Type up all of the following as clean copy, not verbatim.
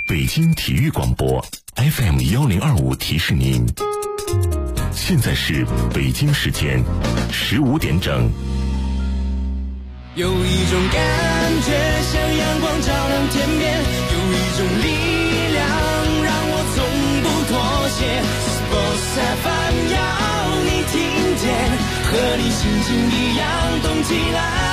北京体育广播 FM1025提示您，现在是北京时间15点整。 有一种感觉像阳光照亮天边，有一种力量让我从不妥协。Sports FM 要你听见，和你心情一样动起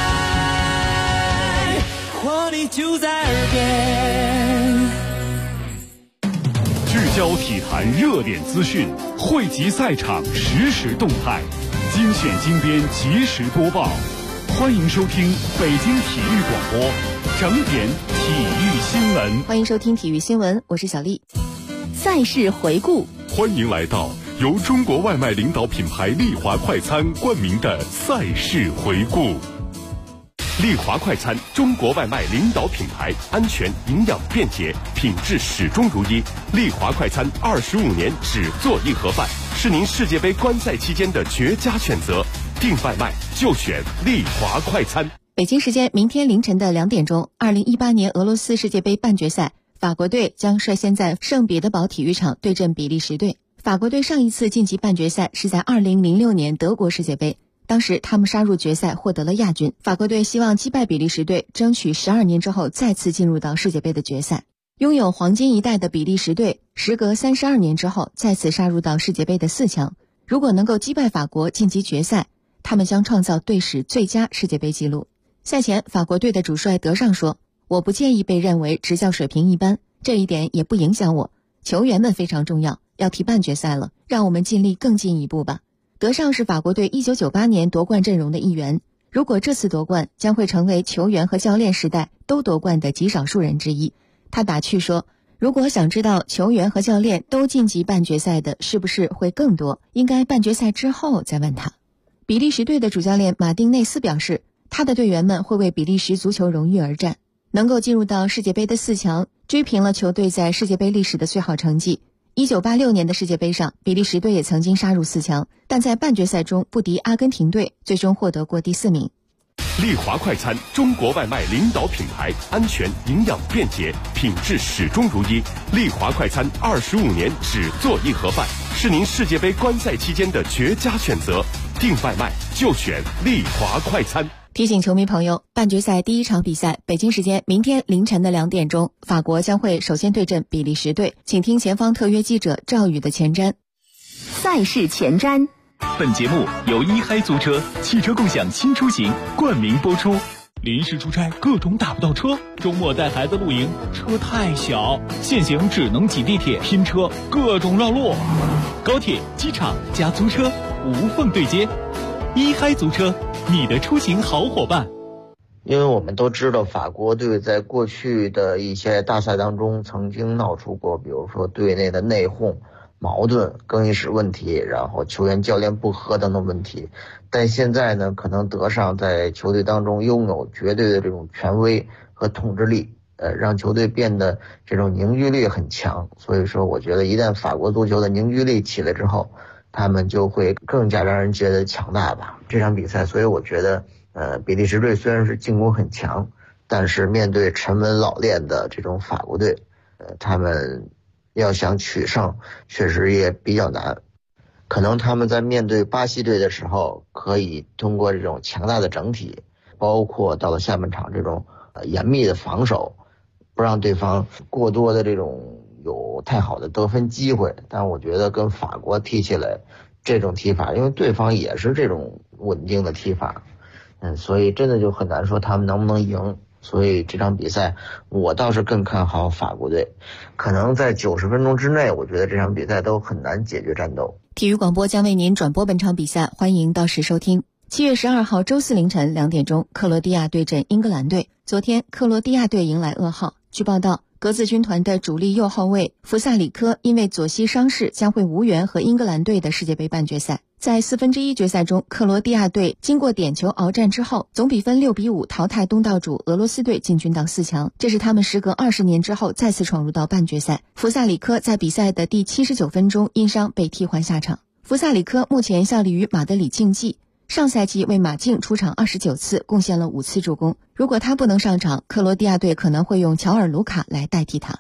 来，活力就在耳边。 聚焦体坛热点资讯，汇集赛场实时动态，精选精编及时播报。欢迎收听北京体育广播整点体育新闻。 欢迎收听体育新闻，我是小丽。赛事回顾， 欢迎来到由中国外卖领导品牌丽华快餐冠名的赛事回顾。丽华快餐，中国外卖领导品牌，安全、营养、便捷，品质始终如一。丽华快餐25年只做一盒饭，是您世界杯观赛期间的绝佳选择。订外卖就选丽华快餐。 北京时间明天凌晨的2点钟，2018年俄罗斯世界杯半决赛，法国队将率先在圣彼得堡体育场对阵比利时队。法国队上一次晋级半决赛是在2006年德国世界杯，当时他们杀入决赛获得了亚军。法国队希望击败比利时队，争取12年之后再次进入到世界杯的决赛。拥有黄金一代的比利时队，时隔32年之后再次杀入到世界杯的4强。如果能够击败法国晋级决赛，他们将创造队史最佳世界杯纪录。赛前，法国队的主帅德尚说：“我不介意被认为执教水平一般，这一点也不影响我。球员们非常重要，要踢半决赛了，让我们尽力更进一步吧。”德尚是法国队1998年夺冠阵容的一员，如果这次夺冠，将会成为球员和教练时代都夺冠的极少数人之一。他打趣说：“如果想知道球员和教练都晋级半决赛的是不是会更多，应该半决赛之后再问他。”比利时队的主教练马丁内斯表示，他的队员们会为比利时足球荣誉而战，能够进入到世界杯的4强，追平了球队在世界杯历史的最好成绩。1986年的世界杯上，比利时队也曾经杀入4强，但在半决赛中不敌阿根廷队，最终获得过第4名。 丽华快餐，中国外卖领导品牌，安全、营养、便捷，品质始终如一。丽华快餐25年只做一盒饭，是您世界杯观赛期间的绝佳选择。订外卖就选丽华快餐。 提醒球迷朋友，半决赛第一场比赛，北京时间明天凌晨的2点钟，法国将会首先对阵比利时队。请听前方特约记者赵宇的前瞻。 赛事前瞻。 本节目由一嗨租车汽车共享新出行冠名播出。临时出差各种打不到车，周末带孩子露营车太小，现行只能挤地铁拼车，各种绕路。高铁、机场加租车无缝对接，一嗨租车，你的出行好伙伴。 因为我们都知道法国队在过去的一些大赛当中曾经闹出过，比如说队内的内讧、矛盾、更衣室问题，然后球员教练不和等等问题。但现在呢，可能德尚在球队当中拥有绝对的这种权威和统治力，让球队变得这种凝聚力很强。所以说我觉得一旦法国足球的凝聚力起来之后，他们就会更加让人觉得强大吧。这场比赛，所以我觉得比利时队虽然是进攻很强，但是面对沉稳老练的这种法国队，他们要想取胜确实也比较难。可能他们在面对巴西队的时候，可以通过这种强大的整体，包括到了下半场这种严密的防守，不让对方过多的这种有太好的得分机会。但我觉得跟法国踢起来这种踢法，因为对方也是这种稳定的踢法，所以真的就很难说他们能不能赢。所以这场比赛我倒是更看好法国队，可能在90分钟之内，我觉得这场比赛都很难解决战斗。 体育广播将为您转播本场比赛，欢迎到时收听。7月12号周四凌晨2点钟，克罗地亚对阵英格兰队。昨天克罗地亚队迎来噩耗，据报道，格子军团的主力右后卫弗萨里科因为左膝伤势将会无缘和英格兰队的世界杯半决赛。在1/4决赛中，克罗地亚队经过点球鏖战之后，总比分6-5淘汰东道主俄罗斯队，进军到4强。这是他们时隔20年之后再次闯入到半决赛。弗萨里科在比赛的第79分钟因伤被替换下场。弗萨里科目前效力于马德里竞技，上赛季为马竞出场29次，贡献了5次助攻。如果他不能上场，克罗地亚队可能会用乔尔卢卡来代替他。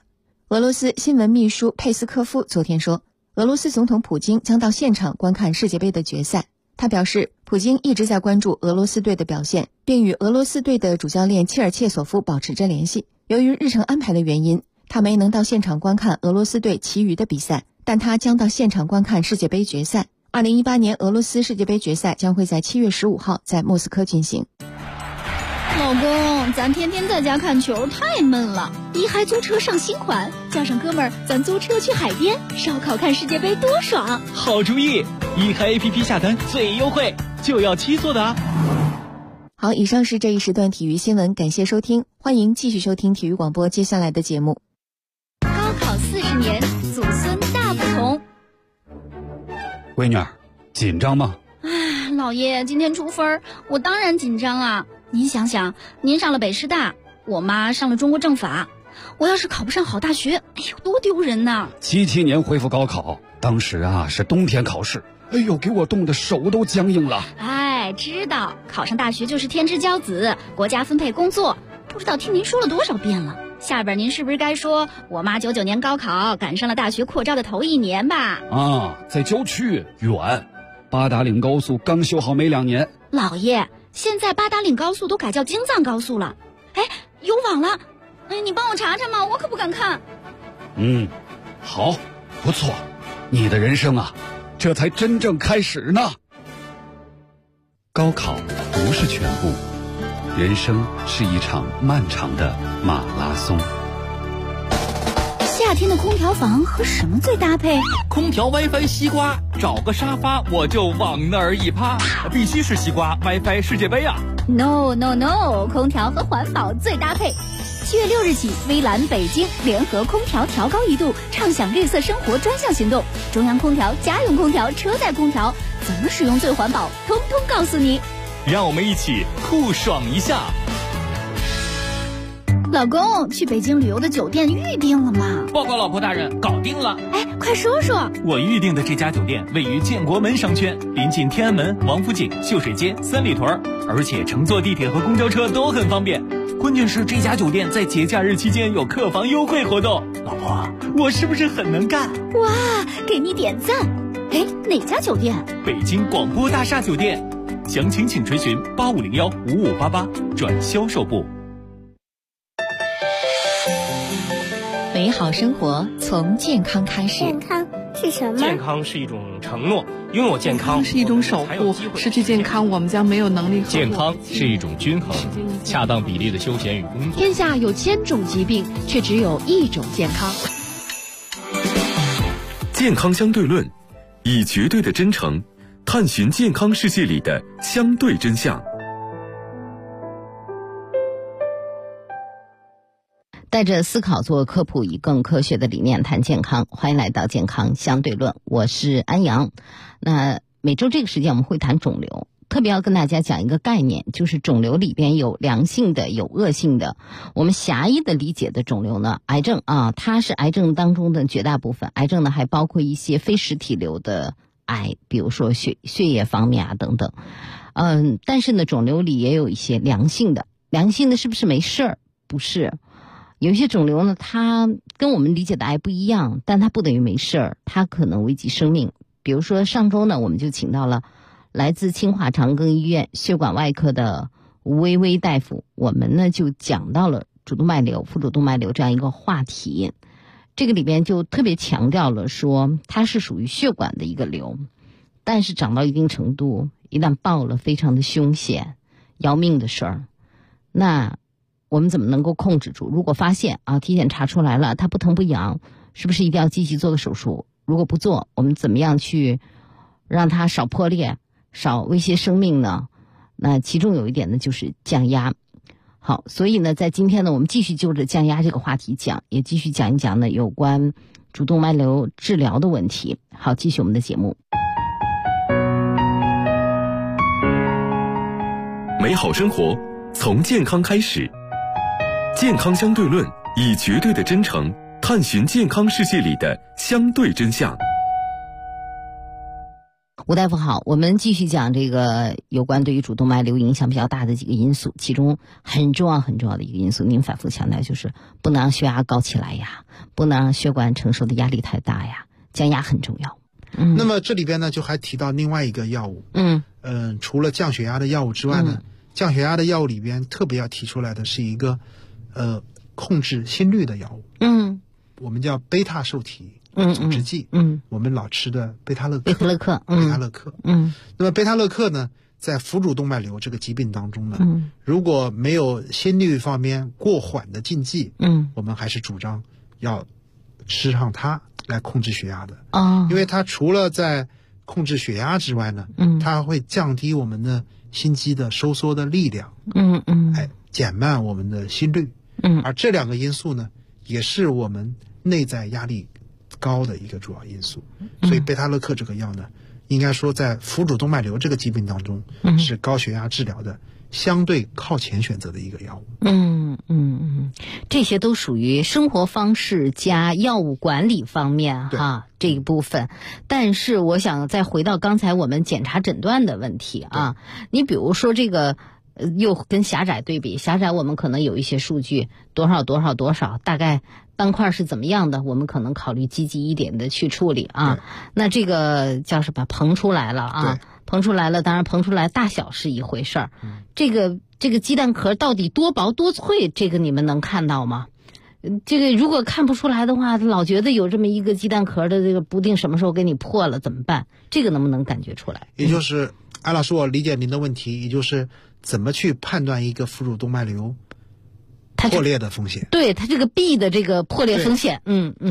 俄罗斯新闻秘书佩斯科夫昨天说，俄罗斯总统普京将到现场观看世界杯的决赛。他表示，普京一直在关注俄罗斯队的表现，并与俄罗斯队的主教练切尔切索夫保持着联系。由于日程安排的原因，他没能到现场观看俄罗斯队其余的比赛，但他将到现场观看世界杯决赛。2018年俄罗斯世界杯决赛将会在7月15号在莫斯科进行。 老公，咱天天在家看球太闷了，一嗨租车上新款，叫上哥们儿，咱租车去海边烧烤看世界杯多爽！ 好主意，一嗨 APP 下单最优惠，就要7座的啊！ 好，以上是这一时段体育新闻，感谢收听，欢迎继续收听体育广播接下来的节目。 高考40年，祖孙大不同。 闺女儿，紧张吗？ 老爷，今天出分，我当然紧张啊！您想想，您上了北师大，我妈上了中国政法，我要是考不上好大学，哎呦，多丢人呐 ！77年恢复高考，当时是冬天考试，哎呦，给我冻得手都僵硬了。 哎，知道考上大学就是天之骄子，国家分配工作，不知道听您说了多少遍了。下边您是不是该说我妈99年高考赶上了大学扩招的头1年吧？ 在郊区远，八达岭高速刚修好没2年。 老爷，现在八达岭高速都改叫京藏高速了，哎，有网了，哎，你帮我查查嘛，我可不敢看。 好，不错，你的人生这才真正开始呢。高考不是全部，人生是一场漫长的马拉松。 夏天的空调房和什么最搭配？ 空调 WiFi 西瓜，找个沙发我就往那儿一趴，必须是西瓜 WiFi 世界杯啊 ！No， 空调和环保最搭配。7月6日起，微蓝北京联合空调调高1度，畅享绿色生活专项行动。中央空调、家用空调、车载空调，怎么使用最环保，通通告诉你。 让我们一起酷爽一下。 老公，去北京旅游的酒店预定了吗？ 报告老婆大人，搞定了。 哎，快说说。 我预定的这家酒店位于建国门商圈，临近天安门、王府井、秀水街、三里屯，而且乘坐地铁和公交车都很方便。关键是这家酒店在节假日期间有客房优惠活动。老婆，我是不是很能干？ 哇，给你点赞。哎，哪家酒店？ 北京广播大厦酒店。详情请垂询8501-5588转销售部。 美好生活从健康开始。 健康是什么？ 健康是一种承诺，拥有健康是一种守护，失去健康我们将没有能力。 健康是一种均衡，恰当比例的休闲与工作。 天下有1000种疾病，却只有一种健康。 健康相对论，以绝对的真诚探寻健康世界里的相对真相。 带着思考做科普，以更科学的理念谈健康。欢迎来到健康相对论，我是安阳。那每周这个时间我们会谈肿瘤，特别要跟大家讲一个概念，就是肿瘤里边有良性的，有恶性的。我们狭义的理解的肿瘤呢，癌症它是癌症当中的绝大部分。癌症呢还包括一些非实体瘤的癌，比如说血液方面等等。但是呢，肿瘤里也有一些良性的。良性的是不是没事儿？不是。有一些肿瘤呢，它跟我们理解的癌不一样，但它不等于没事儿，它可能危及生命。比如说上周呢，我们就请到了来自清华长庚医院血管外科的吴薇薇大夫，我们呢就讲到了主动脉瘤、副主动脉瘤这样一个话题。这个里边就特别强调了说，它是属于血管的一个瘤，但是长到一定程度，一旦爆了，非常的凶险，要命的事儿。那我们怎么能够控制住？如果发现体检查出来了，它不疼不痒，是不是一定要积极做个手术？如果不做，我们怎么样去让它少破裂、少威胁生命呢？那其中有一点呢，就是降压。好，所以呢，在今天呢，我们继续就着降压这个话题讲，也继续讲一讲呢有关主动脉瘤治疗的问题。好，继续我们的节目。 美好生活从健康开始。健康相对论，以绝对的真诚探寻健康世界里的相对真相。 吴大夫好，我们继续讲这个有关对于主动脉瘤影响比较大的几个因素，其中很重要的一个因素，您反复强调就是不能让血压高起来呀，不能让血管承受的压力太大呀，降压很重要。 那么这里边呢就还提到另外一个药物，除了降血压的药物之外呢，降血压的药物里边特别要提出来的是一个控制心率的药物，我们叫贝塔受体阻滞剂，我们老吃的贝塔勒克，那么贝塔勒克呢，在腹主动脉瘤这个疾病当中呢，如果没有心率方面过缓的禁忌，我们还是主张要吃上它来控制血压的，因为它除了在控制血压之外呢，它会降低我们的心肌的收缩的力量，减慢我们的心率，而这两个因素呢，也是我们内在压力高的一个主要因素，所以贝塔勒克这个药呢，应该说在腹主动脉瘤这个疾病当中，是高血压治疗的相对靠前选择的一个药物。 这些都属于生活方式加药物管理方面哈这一部分。但是我想再回到刚才我们检查诊断的问题啊，你比如说这个又跟狭窄对比，狭窄我们可能有一些数据多少，大概斑块是怎么样的，我们可能考虑积极一点的去处理啊。那这个叫是把膨出来了啊，膨出来了，当然膨出来大小是一回事儿。这个鸡蛋壳到底多薄多脆，这个你们能看到吗？这个如果看不出来的话，老觉得有这么一个鸡蛋壳的这个不定什么时候给你破了怎么办？这个能不能感觉出来？ 也就是安老师，我理解您的问题，也就是怎么去判断一个腹主动脉瘤破裂的风险？对，它这个壁的这个破裂风险，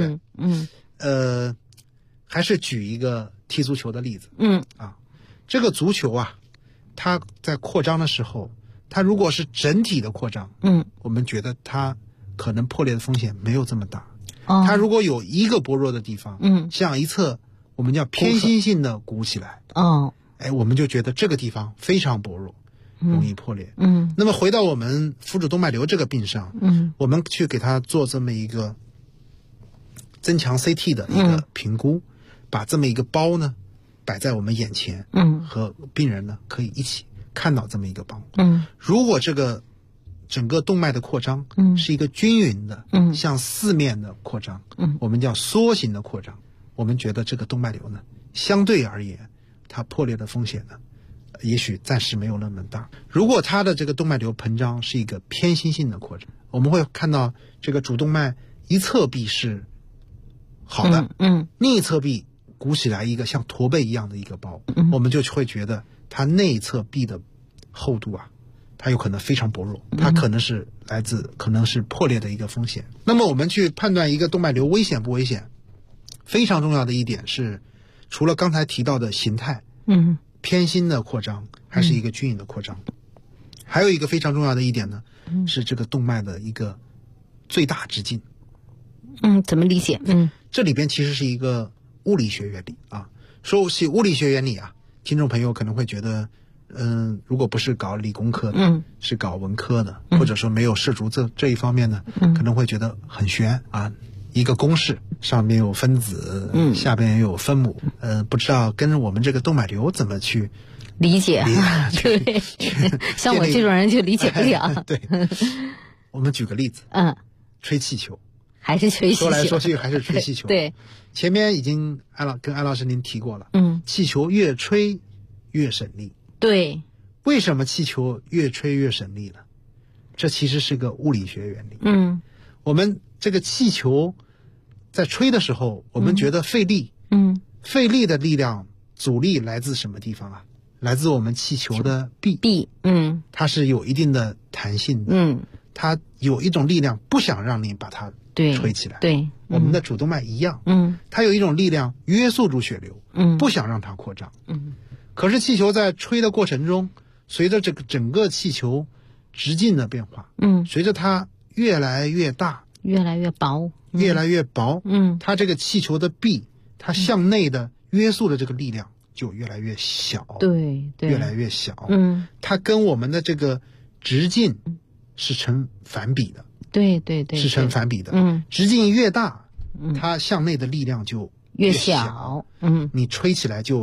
还是举一个踢足球的例子，这个足球啊，它在扩张的时候，它如果是整体的扩张，我们觉得它可能破裂的风险没有这么大。它如果有一个薄弱的地方，像一侧我们叫偏心性的鼓起来，我们就觉得这个地方非常薄弱，容易破裂。那么回到我们腹主动脉瘤这个病上，我们去给它做这么一个增强 CT 的一个评估，把这么一个包呢摆在我们眼前，和病人呢可以一起看到这么一个包。如果这个整个动脉的扩张是一个均匀的，向四面的扩张，我们叫梭形的扩张，我们觉得这个动脉瘤呢相对而言它破裂的风险呢也许暂时没有那么大。如果它的这个动脉瘤膨胀是一个偏心性的扩张，我们会看到这个主动脉一侧壁是好的，另一侧壁鼓起来一个像驼背一样的一个包，我们就会觉得它内侧壁的厚度啊，它有可能非常薄弱，它可能是可能是破裂的一个风险。那么我们去判断一个动脉瘤危险不危险，非常重要的一点是，除了刚才提到的形态，偏心的扩张还是一个均匀的扩张，还有一个非常重要的一点呢，是这个动脉的一个最大直径。 怎么理解？ 这里边其实是一个物理学原理啊。说起物理学原理啊，听众朋友可能会觉得，如果不是搞理工科的，是搞文科的，或者说没有涉足这一方面呢，可能会觉得很玄啊。一个公式上面有分子，下边也有分母，不知道跟我们这个动脉瘤怎么去理解。对，像我这种人就理解不了。 对，我们举个例子，吹气球， 还是吹气球， 说来说去还是吹气球。 对， 前面已经跟安老师您提过了，气球越吹越省力。对，为什么气球越吹越省力呢？这其实是个物理学原理。我们这个气球在吹的时候，我们觉得费力，费力的力量阻力来自什么地方啊？来自我们气球的壁，它是有一定的弹性的，它有一种力量不想让你把它吹起来。对，我们的主动脉一样，它有一种力量约束住血流，不想让它扩张。可是气球在吹的过程中，随着这个整个气球直径的变化，随着它越来越大，越来越薄，它这个气球的壁，它向内的约束的这个力量就越来越小，对，越来越小。它跟我们的这个直径是成反比的，对，是成反比的。直径越大，它向内的力量就越小，你吹起来就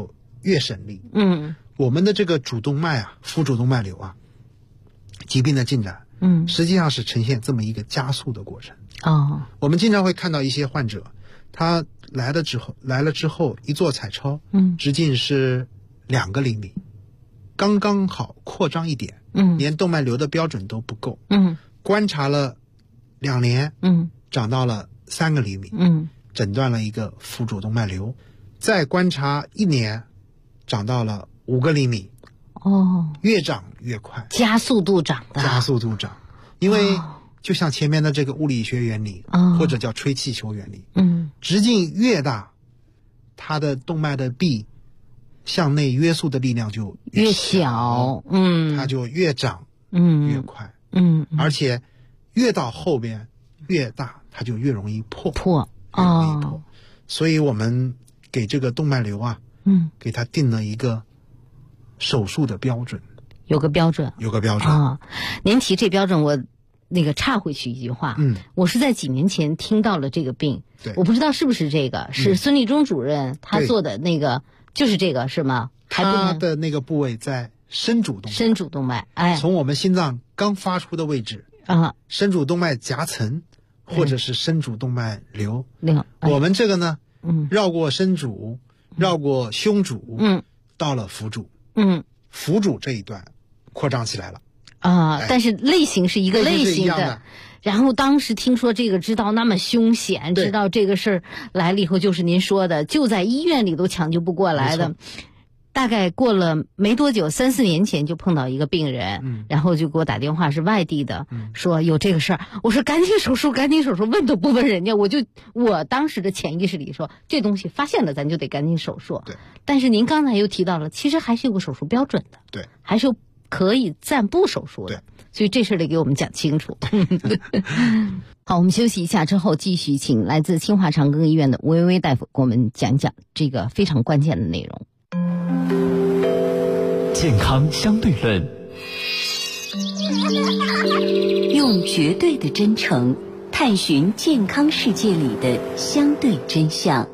越省力。 我们的这个主动脉啊，腹主动脉瘤啊，疾病的进展，实际上是呈现这么一个加速的过程。我们经常会看到一些患者，他来了之后一做彩超，直径是2个厘米，刚刚好扩张一点，连动脉瘤的标准都不够，观察了2年，长到了3个厘米，诊断了一个腹主动脉瘤，再观察1年，长到了5个厘米，越长越快， 加速度长， 因为就像前面的这个物理学原理，或者叫吹气球原理，直径越大，它的动脉的壁向内约束的力量就越小，它就越长越快，而且越到后边越大，它就越容易破。所以我们给这个动脉瘤啊，给它定了一个手术的标准， 有个标准。您提这标准，我插回去一句话，我是在几年前听到了这个病，我不知道是不是这个，是孙立忠主任他做的那个，就是这个是吗？ 他的那个部位在深主动脉，从我们心脏刚发出的位置深主动脉夹层，或者是深主动脉瘤。我们这个呢，绕过深主，绕过胸主，到了腹主，腹主这一段扩张起来了。 但是类型是一个类型的。然后当时听说这个知道那么凶险，知道这个事儿来了以后，就是您说的，就在医院里都抢救不过来的。大概过了没多久，3、4年前就碰到一个病人，然后就给我打电话，是外地的，说有这个事儿。我说赶紧手术，问都不问人家，我当时的潜意识里说，这东西发现了咱就得赶紧手术。但是您刚才又提到了，其实还是有个手术标准的，还是可以暂不手术的，所以这事得给我们讲清楚。好，我们休息一下之后，继续请来自清华长庚医院的吴薇薇大夫给我们讲讲这个非常关键的内容。 健康相对论， 用绝对的真诚探寻健康世界里的相对真相。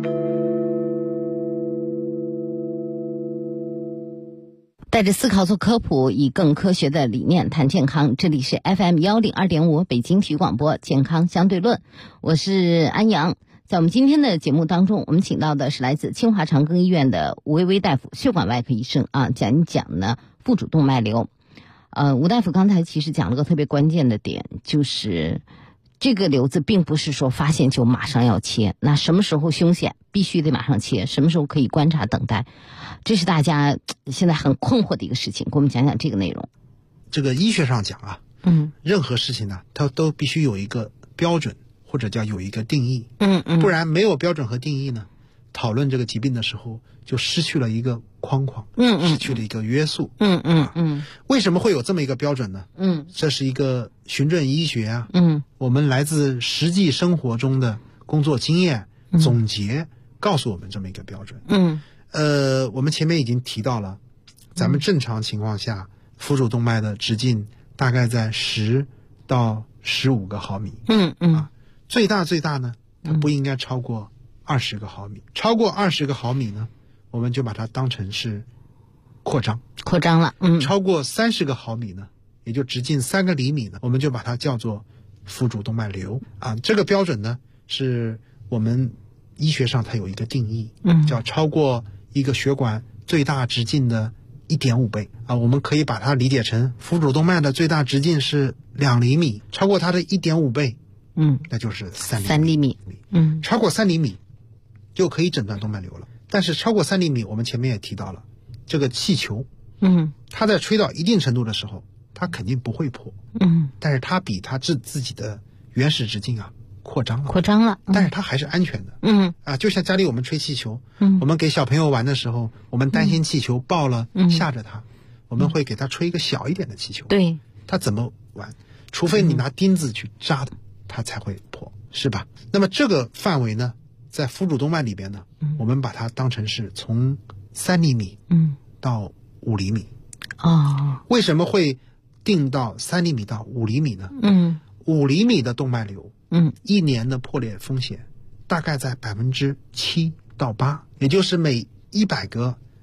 带着思考做科普，以更科学的理念谈健康。这里是 FM102.5 北京体育广播健康相对论，我是安阳。在我们今天的节目当中，我们请到的是来自清华长庚医院的吴薇薇大夫，血管外科医生讲一讲呢腹主动脉瘤。吴大夫刚才其实讲了个特别关键的点，就是这个瘤子并不是说发现就马上要切，那什么时候凶险必须得马上切，什么时候可以观察等待，这是大家现在很困惑的一个事情。给我们讲讲这个内容。 这个医学上讲任何事情呢，它都必须有一个标准，或者叫有一个定义，不然没有标准和定义呢，讨论这个疾病的时候就失去了一个框框，失去了一个约束。为什么会有这么一个标准呢？这是一个循证医学啊，我们来自实际生活中的工作经验总结告诉我们这么一个标准。我们前面已经提到了，咱们正常情况下腹主动脉的直径大概在10到15个毫米。最大呢，它不应该超过20个毫米。超过20个毫米呢，我们就把它当成是扩张了。超过30个毫米呢，也就直径3个厘米呢，我们就把它叫做腹主动脉瘤。这个标准呢，是我们医学上它有一个定义，叫超过一个血管最大直径的1.5倍。我们可以把它理解成腹主动脉的最大直径是2厘米，超过它的1.5倍。那就是3厘米。超过3厘米就可以诊断动脉瘤了。但是超过3厘米，我们前面也提到了，这个气球，它在吹到一定程度的时候，它肯定不会破。但是它比它自己的原始直径扩张了，但是它还是安全的。就像家里我们吹气球，我们给小朋友玩的时候，我们担心气球爆了，吓着他，我们会给他吹一个小一点的气球。 对， 他怎么玩？除非你拿钉子去扎它才会破，是吧？那么这个范围呢，在腹主动脉里边呢，我们把它当成是从3厘米到5厘米。为什么会定到3厘米到5厘米呢？5厘米的动脉瘤，1年的破裂风险大概在7%到8%，也就是每100个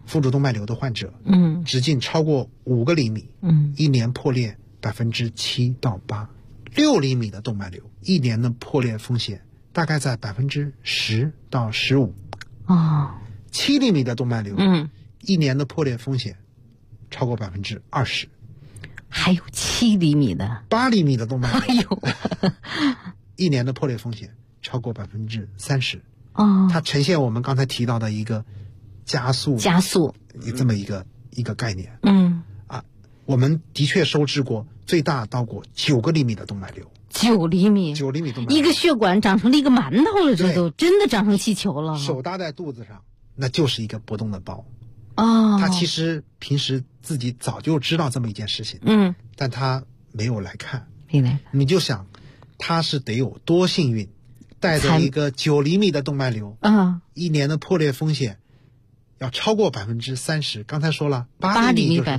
腹主动脉瘤的患者， 直径超过5个厘米，一年破裂7%到8%，6厘米的动脉瘤一年的破裂风险大概在10%到15%。7厘米的动脉瘤，一年的破裂风险超过20%。 还有7厘米的 ，8厘米的动脉瘤，一年的破裂风险超过30%。它呈现我们刚才提到的一个加速这么一个概念。我们的确收治过最大到过9个厘米的动脉瘤。 9厘米动脉瘤， 一个血管长成了一个馒头了，这都真的长成气球了。 手搭在肚子上，那就是一个不动的包。他其实平时自己早就知道这么一件事情，但他没有来看。你就想，他是得有多幸运，带着一个9厘米的动脉瘤，一年的破裂风险要超过30%。刚才说了，8厘米就是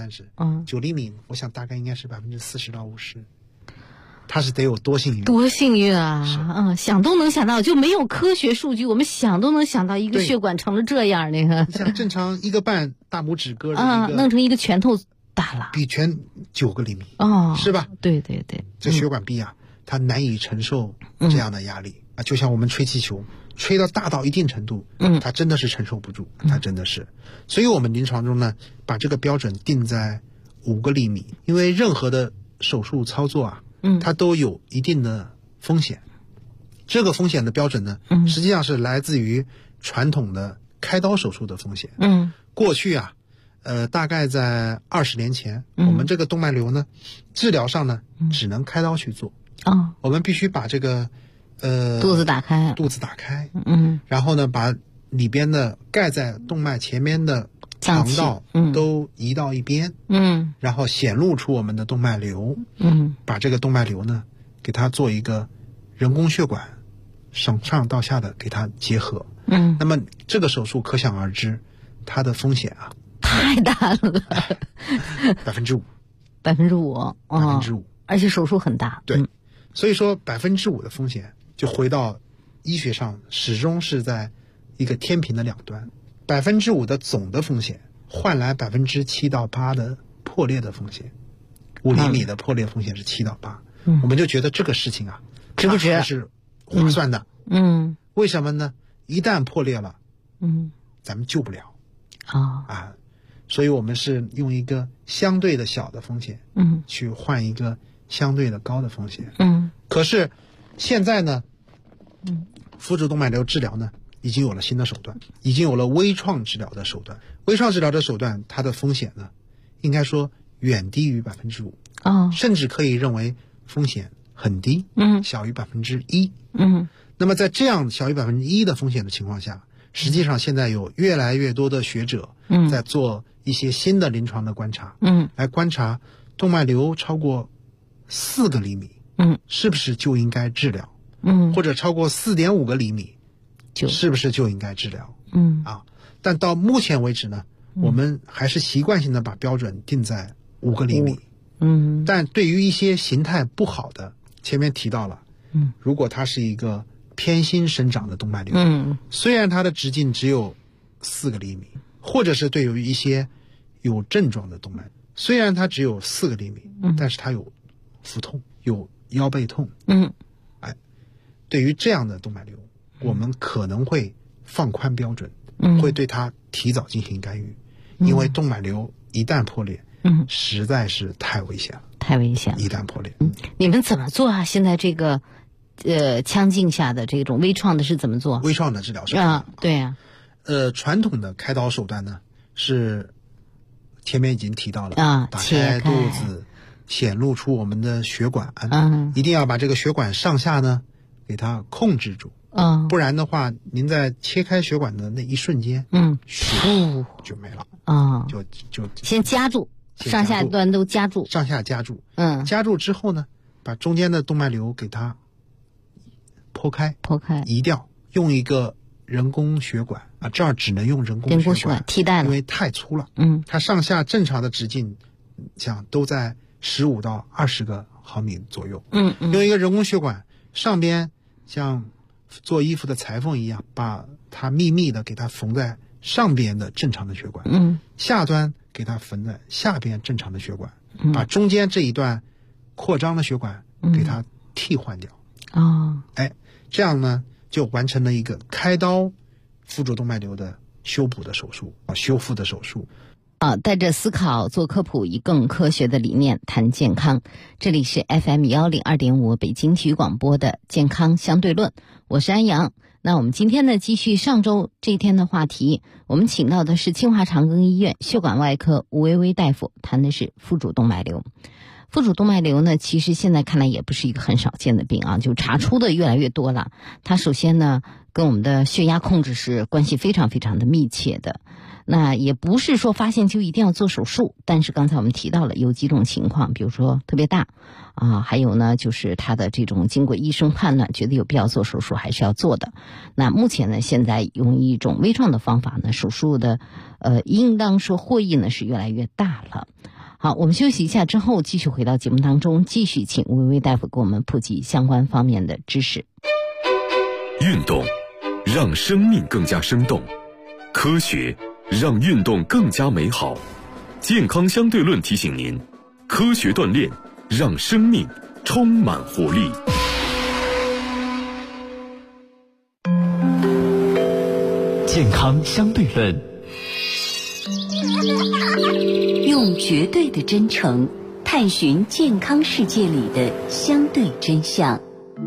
30%，9厘米我想大概应该是40%到50%。他是得有多幸运？ 多幸运啊！想都能想到，就没有科学数据，我们想都能想到一个血管成了这样的。 像正常1个半大拇指割的弄成一个拳头大了， 比拳9个厘米是吧？ 对， 这血管壁它难以承受这样的压力就像我们吹气球，吹到大到一定程度，它真的是承受不住，它真的是。所以我们临床中呢，把这个标准定在5个厘米，因为任何的手术操作它都有一定的风险。这个风险的标准呢，实际上是来自于传统的开刀手术的风险。过去大概在20年前，我们这个动脉瘤呢，治疗上呢，只能开刀去做。我们必须把这个肚子打开， 然后呢，把里边的盖在动脉前面的肠道都移到一边，然后显露出我们的动脉瘤，把这个动脉瘤呢给它做一个人工血管上到下的给它结合，那么这个手术可想而知，它的风险太大了 ，5%， 而且手术很大， 对，所以说5%的风险就回到医学上始终是在一个天平的两端。5%的总的风险换来7%到8%的破裂的风险，5厘米的破裂风险是7到8，我们就觉得这个事情值不值？ 是划算的。为什么呢？一旦破裂了，咱们救不了。所以我们是用一个相对的小的风险，去换一个相对的高的风险。可是现在呢，腹主动脉瘤治疗呢，已经有了新的手段，已经有了微创治疗的手段。微创治疗的手段，它的风险呢，应该说远低于5%，甚至可以认为风险很低，小于1%。那么在这样小于1%的风险的情况下，实际上现在有越来越多的学者在做一些新的临床的观察，来观察动脉瘤超过4个厘米，是不是就应该治疗，或者超过4.5个厘米。是不是就应该治疗？但到目前为止呢，我们还是习惯性的把标准定在5个厘米。但对于一些形态不好的，前面提到了，如果它是一个偏心生长的动脉瘤，虽然它的直径只有4个厘米，或者是对于一些有症状的动脉，虽然它只有4个厘米，但是它有腹痛，有腰背痛，对于这样的动脉瘤，我们可能会放宽标准，会对它提早进行干预，因为动脉瘤一旦破裂，实在是太危险了，一旦破裂， 你们怎么做啊？现在这个腔镜下的这种微创的是怎么做？ 微创的治疗手段对呀， 传统的开刀手段呢，是前面已经提到了打开肚子，显露出我们的血管，一定要把这个血管上下呢给它控制住。不然的话，您在切开血管的那一瞬间，血就没了。就先夹住，上下端都夹住， 上下夹住。夹住之后呢，把中间的动脉瘤给它剖开，移掉，用一个人工血管这儿只能用人工血管替代了， 因为太粗了。它上下正常的直径，像都在15到20个毫米左右。用一个人工血管，上边像做衣服的裁缝一样，把它密密的给它缝在上边的正常的血管，下端给它缝在下边正常的血管，把中间这一段扩张的血管给它替换掉。这样呢就完成了一个开刀腹主动脉瘤的修复的手术。 带着思考做科普，以更科学的理念谈健康。这里是 FM102.5 北京体育广播的健康相对论，我是安阳。那我们今天呢继续上周这一天的话题，我们请到的是清华长庚医院血管外科吴薇薇大夫，谈的是腹主动脉瘤。腹主动脉瘤呢，其实现在看来也不是一个很少见的病啊，就查出的越来越多了。它首先呢跟我们的血压控制是关系非常非常的密切的。那也不是说发现就一定要做手术，但是刚才我们提到了有几种情况，比如说特别大还有呢就是他的这种经过医生判断觉得有必要做手术还是要做的。那目前呢现在用一种微创的方法呢，手术的应当说获益呢是越来越大了。好，我们休息一下之后继续回到节目当中，继续请吴薇薇大夫给我们普及相关方面的知识。 运动让生命更加生动，科学让运动更加美好。健康相对论提醒您，科学锻炼让生命充满活力。 健康相对论， 用绝对的真诚探寻健康世界里的相对真相。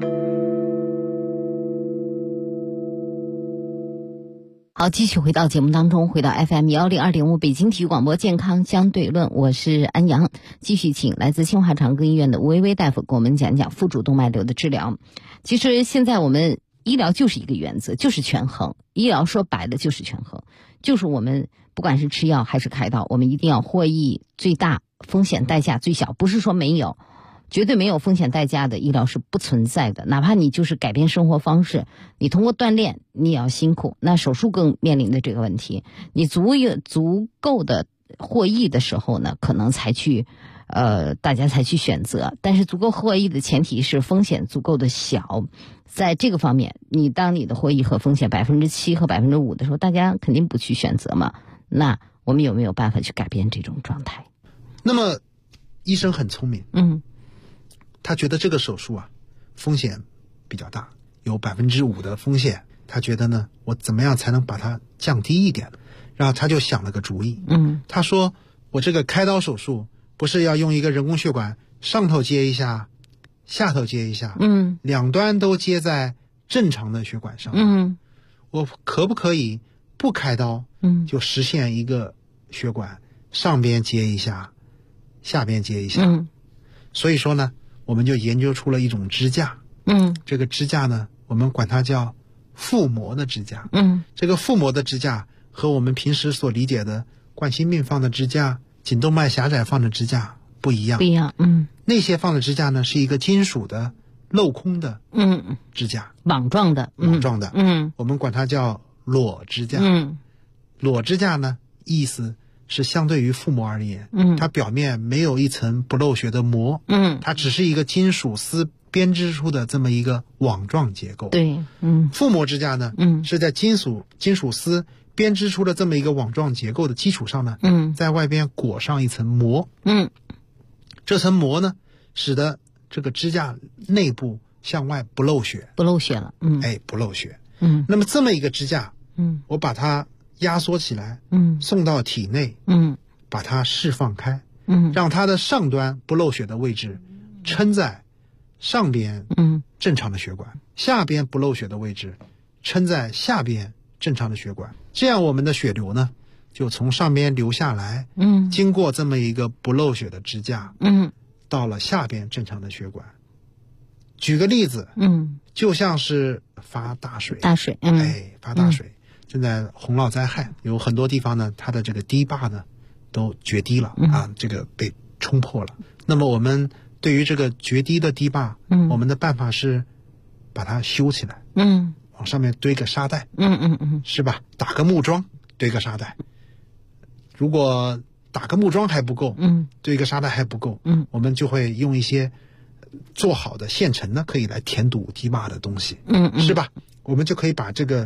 好，继续回到节目当中，回到 FM102.5 北京体育广播健康相对论，我是安阳。继续请来自清华长庚医院的吴薇薇大夫给我们讲讲腹主动脉瘤的治疗。其实现在我们医疗就是一个原则，就是权衡。医疗说白了就是权衡，就是我们不管是吃药还是开刀，我们一定要获益最大，风险代价最小。不是说没有，绝对没有风险代价的医疗是不存在的。哪怕你就是改变生活方式，你通过锻炼你也要辛苦，那手术更面临的这个问题，你足够的获益的时候呢，可能大家才去选择。但是足够获益的前提是风险足够的小。在这个方面，当你的获益和风险 7% 和 5% 的时候，大家肯定不去选择嘛。那我们有没有办法去改变这种状态？ 那么医生很聪明，他觉得这个手术风险比较大，有 5% 的风险，他觉得呢我怎么样才能把它降低一点？然后他就想了个主意，他说我这个开刀手术不是要用一个人工血管上头接一下下头接一下，两端都接在正常的血管上，我可不可以不开刀，就实现一个血管上边接一下下边接一下，所以说呢我们就研究出了一种支架，这个支架呢我们管它叫腹膜的支架，这个腹膜的支架和我们平时所理解的冠心病放的支架、颈动脉狭窄放的支架不一样，那些放的支架呢是一个金属的镂空的支架， 网状的， 我们管它叫裸支架。裸支架呢意思是相对于腹膜而言，它表面没有一层不漏血的膜，它只是一个金属丝编织出的这么一个网状结构。 对， 腹膜支架呢，是在金属丝编织出的这么一个网状结构的基础上呢，在外边裹上一层膜，这层膜呢，使得这个支架内部向外不漏血了，不漏血。那么这么一个支架，我把它压缩起来，送到体内，把它释放开，让它的上端不漏血的位置撑在上边正常的血管，下边不漏血的位置撑在下边正常的血管，这样我们的血流呢就从上边流下来，经过这么一个不漏血的支架，到了下边正常的血管。举个例子，就像是发大水，发大水，现在洪涝灾害有很多地方呢，它的这个堤坝呢都决堤了，这个被冲破了。那么我们对于这个决堤的堤坝，我们的办法是把它修起来，往上面堆个沙袋，是吧？打个木桩，堆个沙袋。如果打个木桩还不够，堆个沙袋还不够，我们就会用一些做好的现成的可以来填堵堤坝的东西，是吧？我们就可以把这个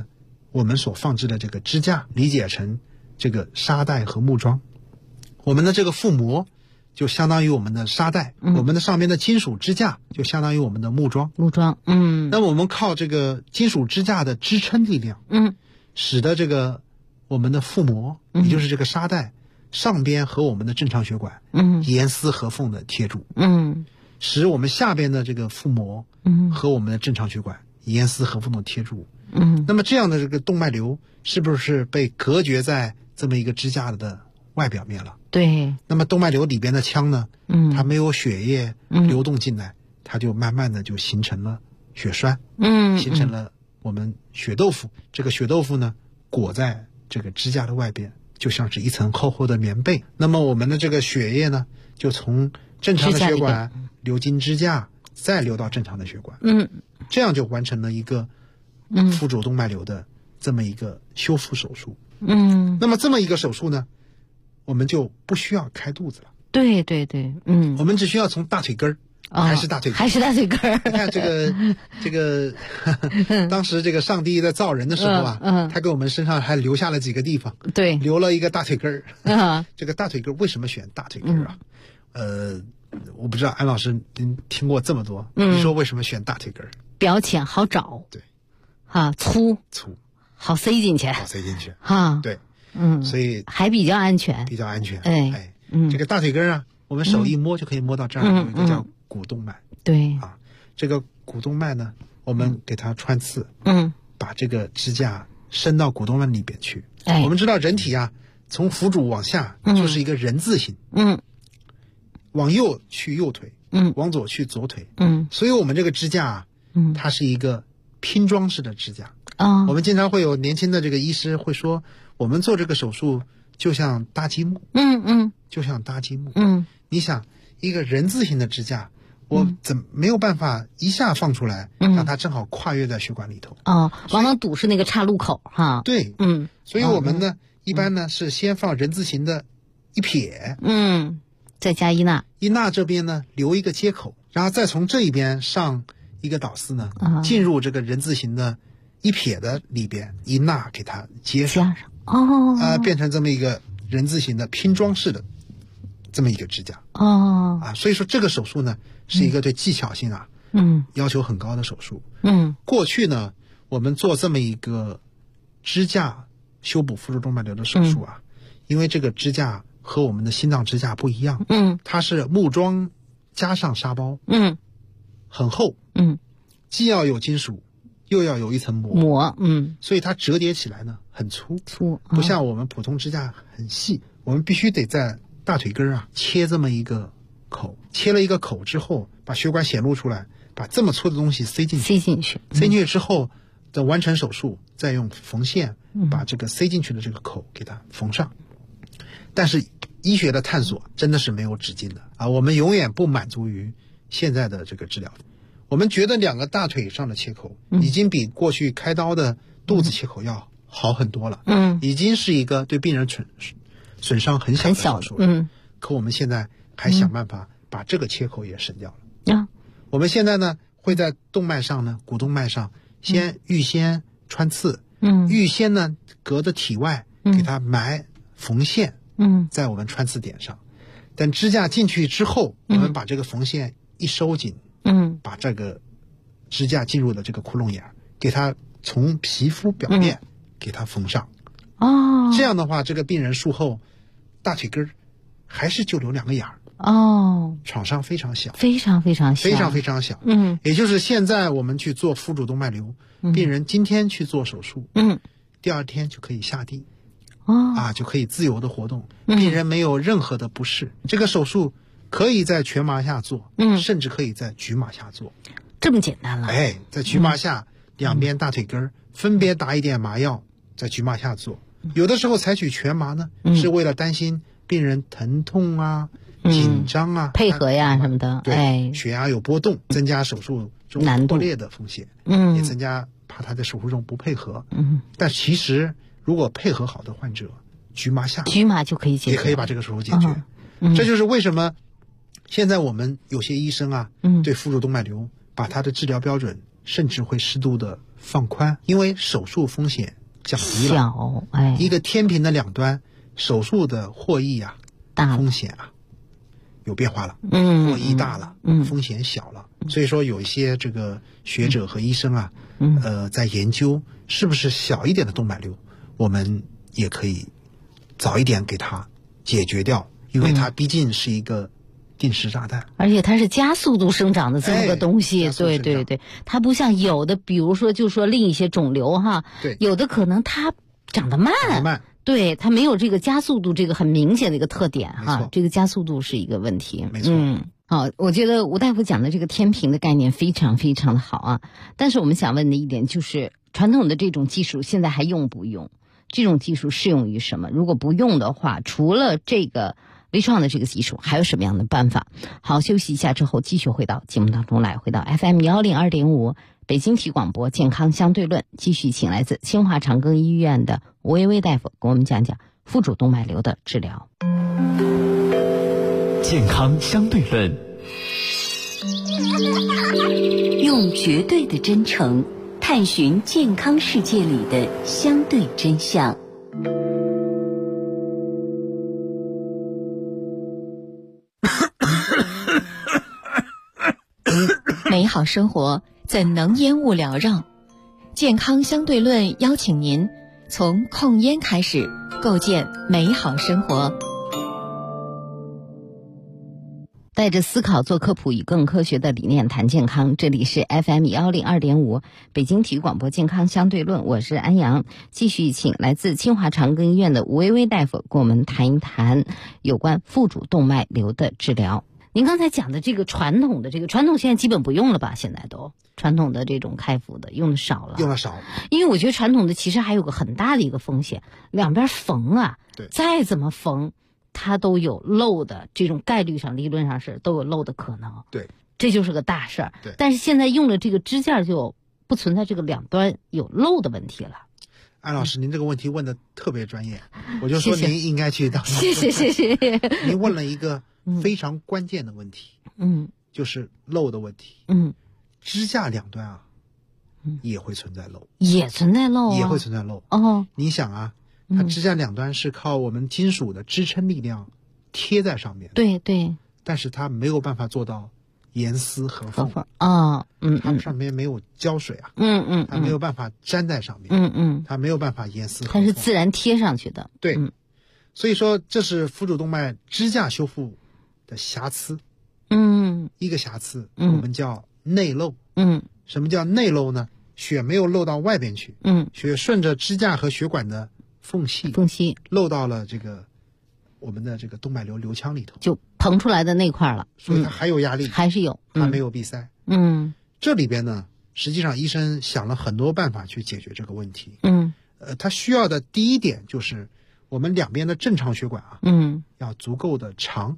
我们所放置的这个支架理解成这个沙袋和木桩，我们的这个腹膜就相当于我们的沙袋，我们的上面的金属支架就相当于我们的木桩。那么我们靠这个金属支架的支撑力量，使得这个我们的腹膜，也就是这个沙袋上边和我们的正常血管，严丝合缝的贴住，使我们下边的这个腹膜，和我们的正常血管严丝合缝的贴住。那么这样的这个动脉瘤是不是被隔绝在这么一个支架的外表面了？ 对。 那么动脉瘤里边的腔呢，它没有血液流动进来，它就慢慢的就形成了血栓，形成了我们血豆腐。这个血豆腐呢，裹在这个支架的外边，就像是一层厚厚的棉被。那么我们的这个血液呢，就从正常的血管流经支架，再流到正常的血管。这样就完成了一个腹主动脉瘤的这么一个修复手术。那么这么一个手术呢，我们就不需要开肚子了。 对， 我们只需要从大腿根儿，还是大腿根儿。你看这个当时这个上帝在造人的时候啊，他给我们身上还留下了几个地方， 对， 留了一个大腿根儿。这个大腿根儿为什么选大腿根儿啊？我不知道安老师您听过这么多，你说为什么选大腿根儿？ 表浅好找， 对， 粗好塞进去， 对，所以还比较安全， 这个大腿根啊，我们手一摸就可以摸到这儿，有一个叫股动脉， 对这个股动脉呢，我们给它穿刺，把这个支架伸到股动脉里边去。我们知道人体啊，从腹主往下就是一个人字形，往右去右腿，往左去左腿，所以我们这个支架啊，它是一个拼装式的支架。我们经常会有年轻的这个医师会说，我们做这个手术就像搭积木，就像搭积木。你想一个人字形的支架，我没有办法一下放出来，让它正好跨越在血管里头。 往往堵是那个岔路口哈。 对，所以我们呢，一般呢是先放人字形的一撇， 再加一钠， 这边呢留一个接口，然后再从这一边上一个导丝呢，进入这个人字形的一撇的里边，一钠给它接上，变成这么一个人字形的拼装式的这么一个支架。所以说这个手术呢是一个对技巧性啊，要求很高的手术。过去呢，我们做这么一个支架修补腹主动脉瘤的手术啊，因为这个支架和我们的心脏支架不一样，它是木桩加上沙包，很厚，既要有金属，又要有一层膜，所以它折叠起来呢很粗，不像我们普通支架很细。我们必须得在大腿根啊切这么一个口，切了一个口之后，把血管显露出来，把这么粗的东西塞进去之后，等完成手术，再用缝线把这个塞进去的这个口给它缝上。但是医学的探索真的是没有止境的啊！我们永远不满足于现在的这个治疗。我们觉得2个大腿上的切口已经比过去开刀的肚子切口要好很多了，已经是一个对病人损伤很小的手术了。可我们现在还想办法把这个切口也省掉了。我们现在呢会在动脉上呢，股动脉上预先穿刺，预先呢隔着体外给它埋缝线，在我们穿刺点上。等支架进去之后，我们把这个缝线一收紧，把这个支架进入的这个窟窿眼给它从皮肤表面给它缝上。这样的话，这个病人术后大腿根还是就留2个眼儿。创伤非常小， 非常小。也就是现在我们去做腹主动脉瘤，病人今天去做手术，第2天就可以下地，就可以自由的活动，病人没有任何的不适。这个手术可以在全麻下做，甚至可以在局麻下做， 这么简单了。 在局麻下2边大腿根分别打一点麻药，在局麻下做。有的时候采取全麻呢，是为了担心病人疼痛啊、紧张啊、 配合呀什么的， 对，血压有波动，增加手术中破裂的风险，也增加怕他在手术中不配合。但其实如果配合好的患者，局麻就可以解决，也可以把这个手术解决。这就是为什么现在我们有些医生啊，对腹主动脉瘤把他的治疗标准甚至会适度的放宽，因为手术风险降低了，一个天平的两端，手术的获益啊，风险啊有变化了，获益大了，风险小了。所以说有一些这个学者和医生啊，在研究是不是小一点的动脉瘤，我们也可以早一点给它解决掉，因为它毕竟是一个定时炸弹， 而且它是加速度生长的这么个东西，对对对，它不像有的，比如说就说另一些肿瘤哈， 对， 有的可能它长得慢，对，它没有这个加速度这个很明显的一个特点哈，这个加速度是一个问题， 没错。 好，我觉得吴大夫讲的这个天平的概念非常非常的好啊，但是我们想问的一点就是，传统的这种技术现在还用不用？这种技术适用于什么？如果不用的话，除了这个微创的这个技术，还有什么样的办法？好，休息一下之后继续回到节目当中来，回到 FM102.5 北京体育广播健康相对论，继续请来自清华长庚医院的吴维微大夫给我们讲讲腹主动脉瘤的治疗。 健康相对论， 用绝对的真诚探寻健康世界里的相对真相。 美好生活怎能烟雾缭绕？健康相对论邀请您从控烟开始，构建美好生活。 带着思考做科普，以更科学的理念谈健康。这里是 FM102.5 北京体育广播健康相对论，我是安阳。继续请来自清华长庚医院的吴维微大夫跟我们谈一谈有关腹主动脉瘤的治疗。您刚才讲的这个传统现在基本不用了吧？现在都传统的这种开腹的用的少了，因为我觉得传统的其实还有个很大的一个风险，两边缝啊，再怎么缝它都有漏的，这种概率上理论上是都有漏的可能， 对， 这就是个大事儿。 对， 但是现在用了这个支架就不存在这个两端有漏的问题了。 安老师，您这个问题问的特别专业，我就说您应该去当。 谢谢。 您问了一个非常关键的问题，就是漏的问题。支架两端啊，也会存在漏， 也存在漏， 也会存在漏。你想啊。它支架两端是靠我们金属的支撑力量贴在上面， 对， 但是它没有办法做到严丝合缝它上面没有胶水啊，它没有办法粘在上面，它没有办法严丝合缝， 它是自然贴上去的， 对，所以说这是腹主动脉支架修复的瑕疵，一个瑕疵，我们叫内漏，什么叫内漏呢？血没有漏到外边去，血顺着支架和血管的缝隙漏到了这个我们的这个动脉瘤腔里头， 就膨出来的那块了， 所以它还有压力， 还是有， 它没有闭塞。这里边呢，实际上医生想了很多办法去解决这个问题。它需要的第一点就是我们两边的正常血管啊，要足够的长，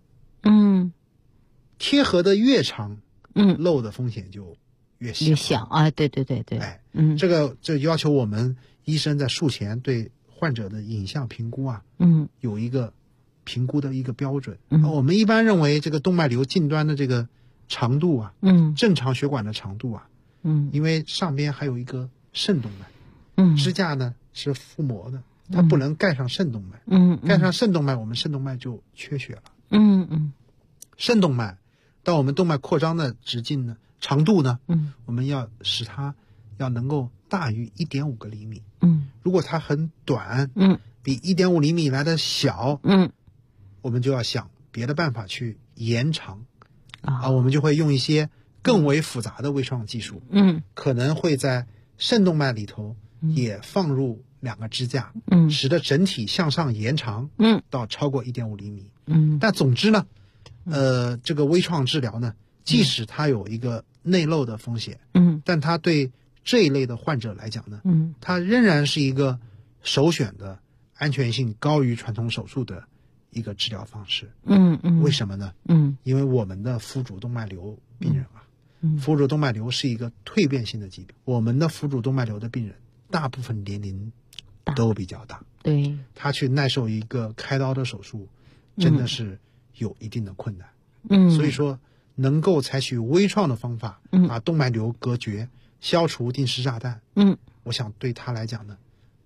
贴合的越长，漏的风险就越小啊。对， 这个要求我们医生在术前对患者的影像评估啊，有一个评估的一个标准。我们一般认为这个动脉瘤近端的这个长度啊，正常血管的长度啊，因为上边还有一个肾动脉，支架呢是覆膜的，它不能盖上肾动脉，盖上肾动脉，我们肾动脉就缺血了。肾动脉到我们动脉扩张的直径呢，长度呢，我们要使它要能够大于1.5个厘米。如果它很短，比1.5厘米来的小，我们就要想别的办法去延长。我们就会用一些更为复杂的微创技术，可能会在肾动脉里头也放入2个支架，使得整体向上延长，到超过1.5厘米。但总之呢，这个微创治疗呢，即使它有一个内漏的风险，但它对这一类的患者来讲呢，它仍然是一个首选的安全性高于传统手术的一个治疗方式。为什么呢？因为我们的腹主动脉瘤病人啊，腹主动脉瘤是一个蜕变性的疾病，我们的腹主动脉瘤的病人大部分年龄都比较大， 对， 他去耐受一个开刀的手术，真的是有一定的困难。所以说能够采取微创的方法，把动脉瘤隔绝，消除定时炸弹，我想对他来讲呢，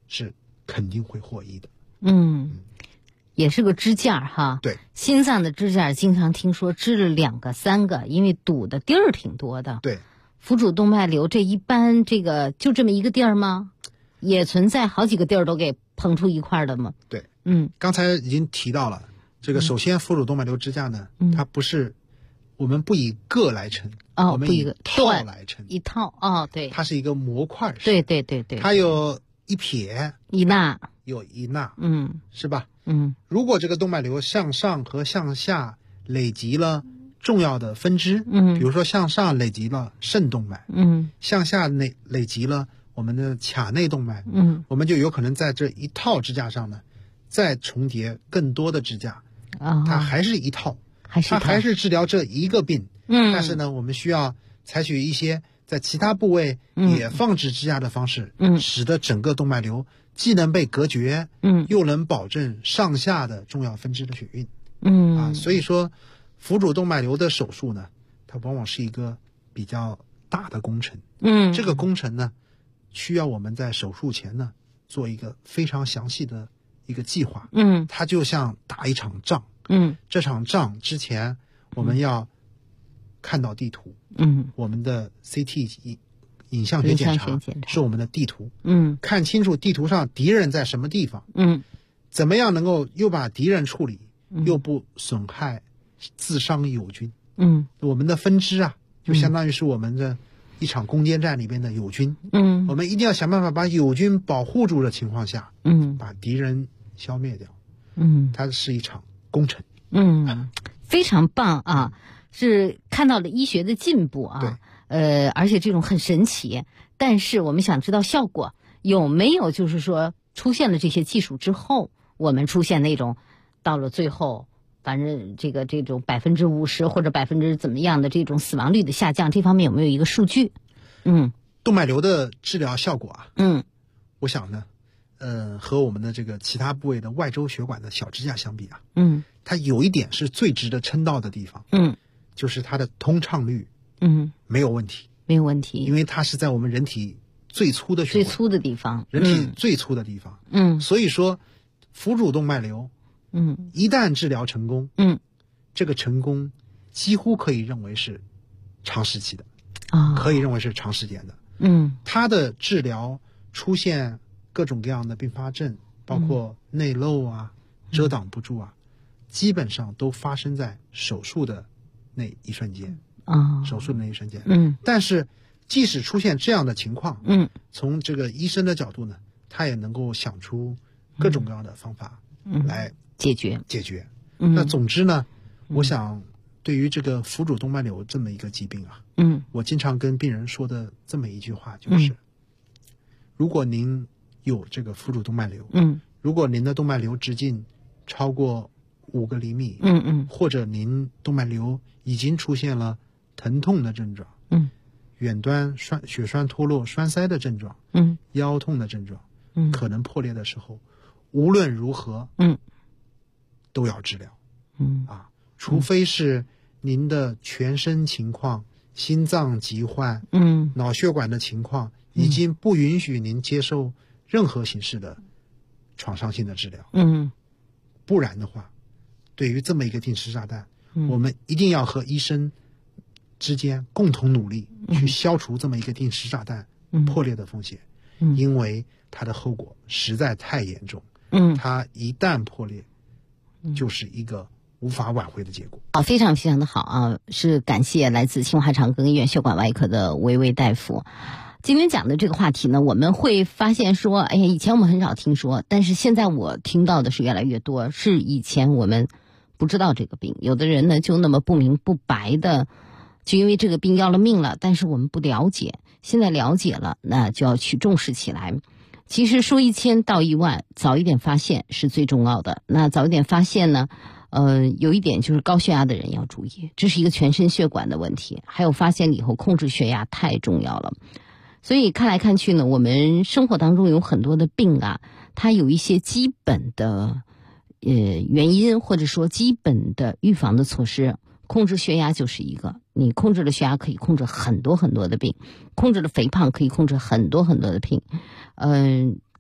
是肯定会获益的。 也是个支架哈。 对， 心脏的支架经常听说支了2个3个，因为堵的地儿挺多的。 对， 腹主动脉瘤这一般这个就这么一个地儿吗？也存在好几个地儿都给碰出一块的吗？ 对，刚才已经提到了这个，首先腹主动脉瘤支架呢，它不是我们不以个来称，我们以套来称， 一套对， 它是一个模块式， 对， 它有一撇一捺， 有一捺，是吧？如果这个动脉瘤向上和向下累积了重要的分支，比如说向上累积了肾动脉，向下累积了我们的髂内动脉，我们就有可能在这一套支架上呢，再重叠更多的支架，它还是一套，它还是治疗这一个病，但是呢，我们需要采取一些在其他部位也放置支架的方式，使得整个动脉瘤既能被隔绝，又能保证上下的重要分支的血运，所以说腹主动脉瘤的手术呢，它往往是一个比较大的工程，这个工程呢，需要我们在手术前呢做一个非常详细的一个计划，它就像打一场仗，这场仗之前我们要看到地图，我们的 CT 影像学检查是我们的地图，看清楚地图上敌人在什么地方，怎么样能够又把敌人处理，又不损害自伤友军，我们的分支啊，就相当于是我们的一场攻坚战里边的友军，我们一定要想办法把友军保护住的情况下，把敌人消灭掉，它是一场工程， 非常棒啊，是看到了医学的进步啊，而且这种很神奇，但是我们想知道效果有没有，就是说出现了这些技术之后，我们出现那种到了最后，反正这种50%或者%怎么样的这种死亡率的下降，这方面有没有一个数据？ 动脉瘤的治疗效果啊，我想呢，和我们的这个其他部位的外周血管的小支架相比啊，它有一点是最值得称道的地方，就是它的通畅率，没有问题，因为它是在我们人体最粗的血管， 最粗的地方， 人体最粗的地方，所以说腹主动脉瘤，一旦治疗成功，这个成功几乎可以认为是长时期的，可以认为是长时间的，它的治疗出现各种各样的并发症，包括内漏啊、遮挡不住啊，基本上都发生在手术的那一瞬间，但是即使出现这样的情况，从这个医生的角度呢，他也能够想出各种各样的方法来解决。 那总之呢，我想对于这个腹主动脉瘤这么一个疾病啊，我经常跟病人说的这么一句话就是，如果您有这个腹主动脉瘤，如果您的动脉瘤直径超过5个厘米，或者您动脉瘤已经出现了疼痛的症状，远端血栓脱落、栓塞的症状，腰痛的症状，可能破裂的时候，无论如何，都要治疗，除非是您的全身情况、心脏疾患、脑血管的情况已经不允许您接受任何形式的创伤性的治疗，不然的话，对于这么一个定时炸弹，我们一定要和医生之间共同努力去消除这么一个定时炸弹破裂的风险，因为它的后果实在太严重，它一旦破裂，就是一个无法挽回的结果。 好，非常非常的好啊！是感谢来自清华长庚医院血管外科的韦巍大夫。今天讲的这个话题呢，我们会发现说，哎呀，以前我们很少听说，但是现在我听到的是越来越多，是以前我们不知道这个病，有的人呢就那么不明不白的，就因为这个病要了命了，但是我们不了解，现在了解了，那就要去重视起来。其实说1000到1万，早一点发现是最重要的。那早一点发现呢，有一点就是高血压的人要注意，这是一个全身血管的问题。还有发现了以后控制血压太重要了。所以看来看去呢，我们生活当中有很多的病啊，它有一些基本的原因，或者说基本的预防的措施。控制血压就是一个，你控制了血压可以控制很多很多的病，控制了肥胖可以控制很多很多的病。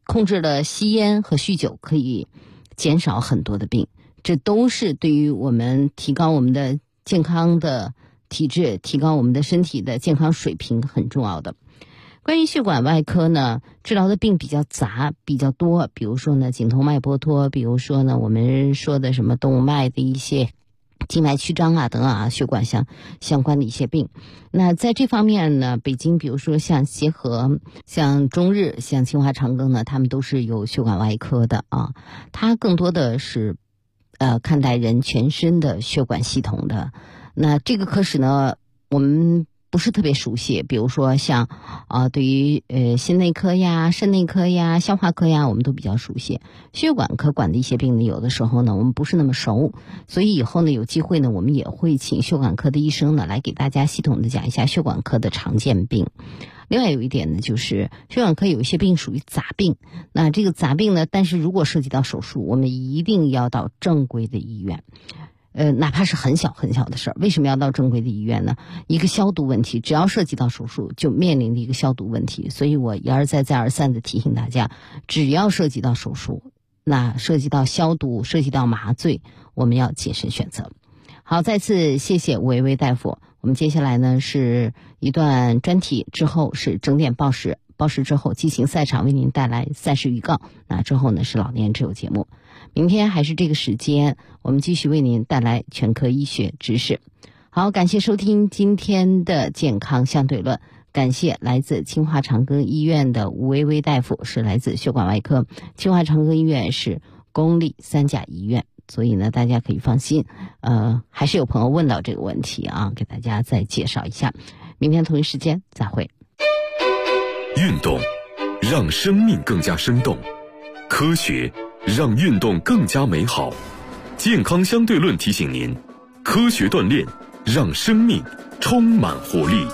控制了吸烟和酗酒，可以减少很多的病，这都是对于我们提高我们的健康的体质，提高我们的身体的健康水平很重要的。关于血管外科呢，治疗的病比较杂比较多，比如说呢颈动脉剥脱，比如说呢我们说的什么动脉的一些静脉曲张啊等等啊，血管相关的一些病。那在这方面呢，北京比如说像协和、像中日、像清华长庚呢，他们都是有血管外科的啊。它更多的是看待人全身的血管系统的。那这个科室呢，我们不是特别熟悉，比如说像对于心内科呀、肾内科呀、消化科呀，我们都比较熟悉。血管科管的一些病呢，有的时候呢我们不是那么熟，所以以后呢有机会呢，我们也会请血管科的医生呢来给大家系统的讲一下血管科的常见病。另外有一点呢，就是血管科有一些病属于杂病，那这个杂病呢，但是如果涉及到手术，我们一定要到正规的医院。哪怕是很小很小的事儿，为什么要到正规的医院呢？一个消毒问题，只要涉及到手术，就面临的一个消毒问题。所以我一而再再而三的提醒大家，只要涉及到手术，那涉及到消毒，涉及到麻醉，我们要谨慎选择。好，再次谢谢吴维维大夫。我们接下来呢是一段专题，之后是整点报时，报时之后激情赛场为您带来赛事预告，那之后呢是老年之友节目。明天还是这个时间，我们继续为您带来全科医学知识。好，感谢收听今天的健康相对论，感谢来自清华长庚医院的吴维维大夫，是来自血管外科。清华长庚医院是公立3甲医院，所以呢大家可以放心。还是有朋友问到这个问题啊，给大家再介绍一下。明天同一时间再会。 运动让生命更加生动，科学让运动更加美好。健康相对论提醒您，科学锻炼让生命充满活力。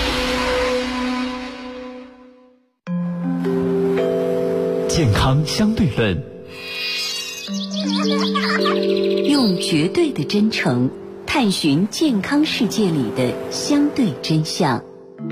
健康相对论， 用绝对的真诚探寻健康世界里的相对真相。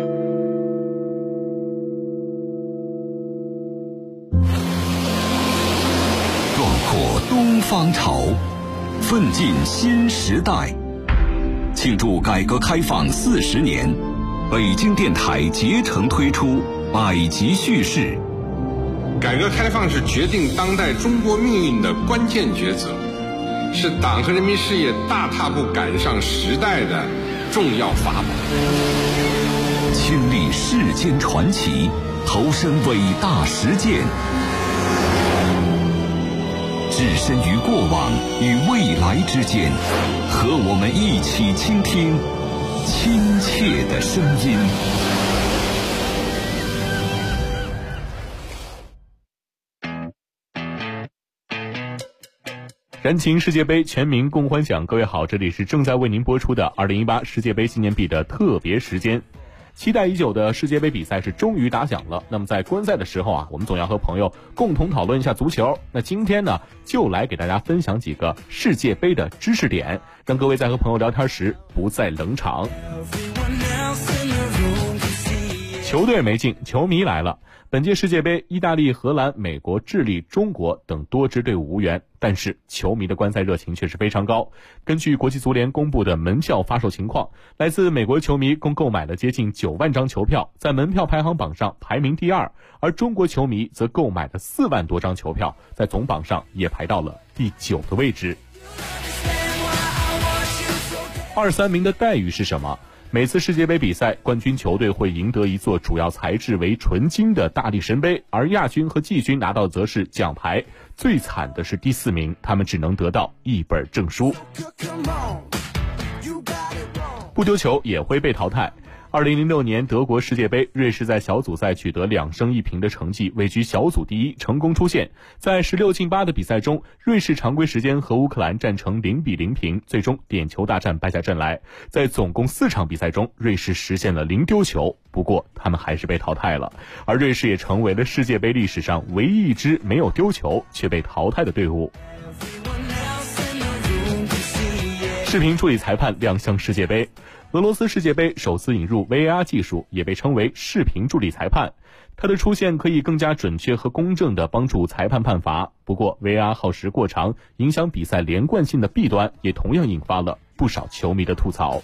东方潮，奋进新时代。庆祝改革开放40年，北京电台竭诚推出百集叙事。 改革开放是决定当代中国命运的关键抉择，是党和人民事业大踏步赶上时代的重要法宝。 亲历世间传奇，投身伟大实践，置身于过往与未来之间，和我们一起倾听亲切的声音。 燃情世界杯，全民共欢享。各位好，这里是正在为您播出的2018世界杯纪念币的特别时间。期待已久的世界杯比赛是终于打响了。那么在观赛的时候啊，我们总要和朋友共同讨论一下足球。那今天呢，就来给大家分享几个世界杯的知识点，让各位在和朋友聊天时不再冷场。球队没进，球迷来了。本届世界杯，意大利、荷兰、美国、智利、中国等多支队伍无缘，但是球迷的观赛热情却是非常高。根据国际足联公布的门票发售情况，来自美国球迷共购买了接近9万张球票，在门票排行榜上排名第2，而中国球迷则购买了4万多张球票，在总榜上也排到了第9个位置。2、3名的待遇是什么？每次世界杯比赛，冠军球队会赢得一座主要材质为纯金的大力神杯，而亚军和季军拿到则是奖牌。最惨的是第4名，他们只能得到一本证书。不丢球也会被淘汰。2006年德国世界杯，瑞士在小组赛取得2胜1平的成绩，位居小组第1，成功出线。在16进8的比赛中，瑞士常规时间和乌克兰战成0-0平，最终点球大战败下阵来。在总共4场比赛中，瑞士实现了0丢球，不过他们还是被淘汰了。而瑞士也成为了世界杯历史上唯一一支没有丢球却被淘汰的队伍。视频助理裁判亮相世界杯。 俄罗斯世界杯首次引入 VAR 技术，也被称为视频助力裁判。它的出现可以更加准确和公正地帮助裁判判罚。不过 VAR 耗时过长，影响比赛连贯性的弊端，也同样引发了不少球迷的吐槽。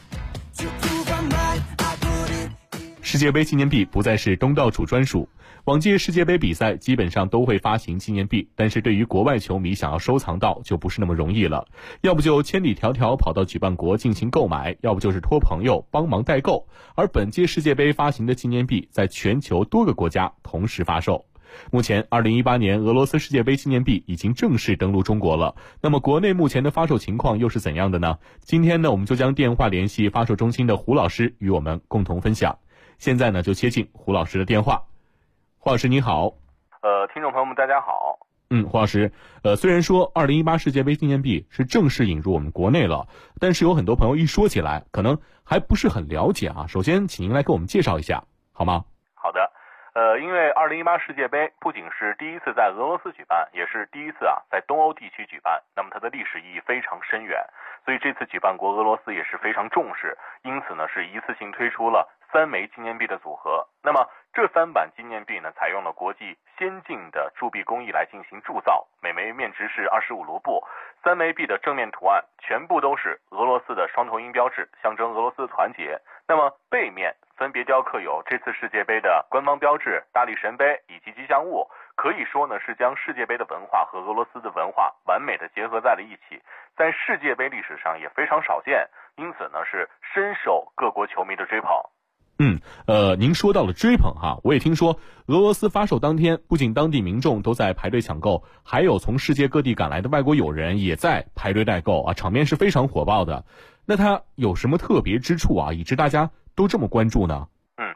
世界杯纪念币不再是东道主专属，往届世界杯比赛基本上都会发行纪念币，但是对于国外球迷想要收藏到就不是那么容易了，要不就千里迢迢跑到举办国进行购买，要不就是托朋友帮忙代购。而本届世界杯发行的纪念币在全球多个国家同时发售。目前2018年俄罗斯世界杯纪念币已经正式登陆中国了，那么国内目前的发售情况又是怎样的呢？今天呢，我们就将电话联系发售中心的胡老师与我们共同分享。现在呢，就接进胡老师的电话。胡老师你好。 听众朋友们大家好。 胡老师，虽然说2018世界杯纪念币是正式引入我们国内了，但是有很多朋友一说起来可能还不是很了解啊。首先请您来给我们介绍一下好吗？ 好的。因为2018世界杯不仅是第一次在俄罗斯举办，也是第一次在东欧地区举办，那么它的历史意义非常深远，所以这次举办国俄罗斯也是非常重视，因此呢是一次性推出了3枚纪念币的组合。那么这3版纪念币呢，采用了国际先进的铸币工艺来进行铸造，每枚面值是25卢布。3枚币的正面图案全部都是俄罗斯的双头鹰标志，象征俄罗斯的团结。那么背面分别雕刻有这次世界杯的官方标志、大力神杯以及吉祥物，可以说呢是将世界杯的文化和俄罗斯的文化完美的结合在了一起，在世界杯历史上也非常少见，因此呢是深受各国球迷的追捧。 您说到了追捧哈，我也听说俄罗斯发售当天，不仅当地民众都在排队抢购，还有从世界各地赶来的外国友人也在排队代购啊，场面是非常火爆的。那它有什么特别之处啊，以致大家都这么关注呢